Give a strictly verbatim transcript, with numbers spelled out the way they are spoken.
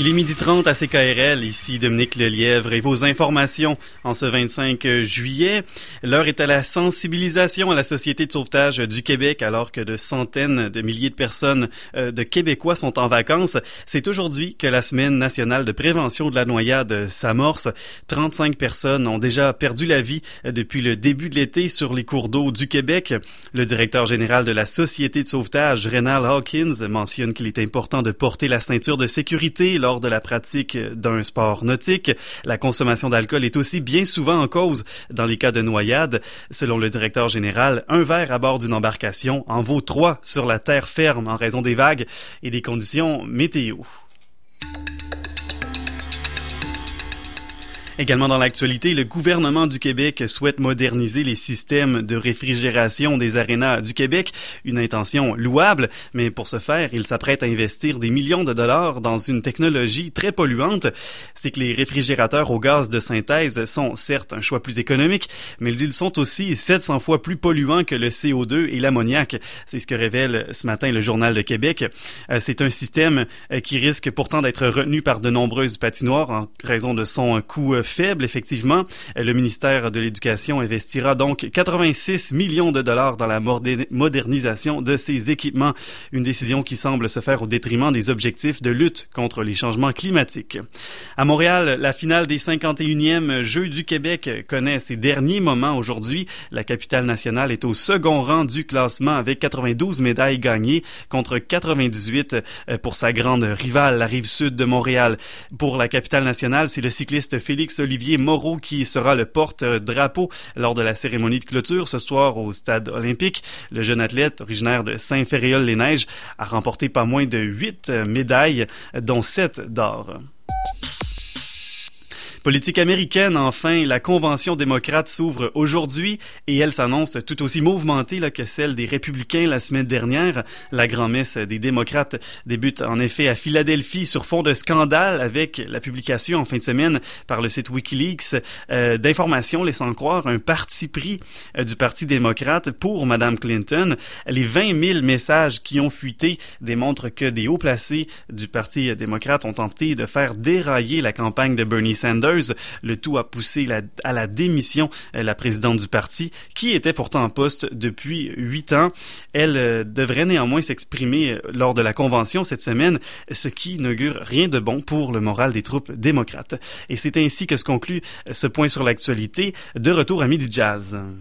Il est midi trente à C K R L, ici Dominique Lelièvre et vos informations en ce vingt-cinq juillet. L'heure est à la sensibilisation à la Société de sauvetage du Québec alors que de centaines de milliers de personnes, euh, de Québécois sont en vacances. C'est aujourd'hui que la Semaine nationale de prévention de la noyade s'amorce. trente-cinq personnes ont déjà perdu la vie depuis le début de l'été sur les cours d'eau du Québec. Le directeur général de la Société de sauvetage, Renald Hawkins, mentionne qu'il est important de porter la ceinture de sécurité lors de la pratique d'un sport nautique. La consommation d'alcool est aussi bien souvent en cause dans les cas de noyade. Selon le directeur général, un verre à bord d'une embarcation en vaut trois sur la terre ferme en raison des vagues et des conditions météo. Également dans l'actualité, le gouvernement du Québec souhaite moderniser les systèmes de réfrigération des arénas du Québec. Une intention louable, mais pour ce faire, il s'apprête à investir des millions de dollars dans une technologie très polluante. C'est que les réfrigérateurs au gaz de synthèse sont certes un choix plus économique, mais ils sont aussi sept cents fois plus polluants que le C O deux et l'ammoniac. C'est ce que révèle ce matin le Journal de Québec. C'est un système qui risque pourtant d'être retenu par de nombreuses patinoires en raison de son coût faible, effectivement. Le ministère de l'Éducation investira donc quatre-vingt-six millions de dollars dans la modernisation de ces équipements. Une décision qui semble se faire au détriment des objectifs de lutte contre les changements climatiques. À Montréal, la finale des cinquante et unième Jeux du Québec connaît ses derniers moments aujourd'hui. La capitale nationale est au second rang du classement avec quatre-vingt-douze médailles gagnées contre quatre-vingt-dix-huit pour sa grande rivale, la Rive-Sud de Montréal. Pour la capitale nationale, c'est le cycliste Félix Olivier Moreau qui sera le porte-drapeau lors de la cérémonie de clôture ce soir au stade olympique. Le jeune athlète originaire de Saint-Féréol-les-Neiges a remporté pas moins de huit médailles, dont sept d'or. Politique américaine, enfin, la Convention démocrate s'ouvre aujourd'hui et elle s'annonce tout aussi mouvementée là, que celle des républicains la semaine dernière. La grand-messe des démocrates débute en effet à Philadelphie sur fond de scandale avec la publication en fin de semaine par le site Wikileaks euh, d'informations laissant croire un parti pris euh, du Parti démocrate pour Mme Clinton. Les vingt mille messages qui ont fuité démontrent que des hauts placés du Parti démocrate ont tenté de faire dérailler la campagne de Bernie Sanders. Le tout a poussé la, à la démission la présidente du parti, qui était pourtant en poste depuis huit ans. Elle euh, devrait néanmoins s'exprimer lors de la convention cette semaine, ce qui n'augure rien de bon pour le moral des troupes démocrates. Et c'est ainsi que se conclut ce point sur l'actualité. De retour à Midi Jazz.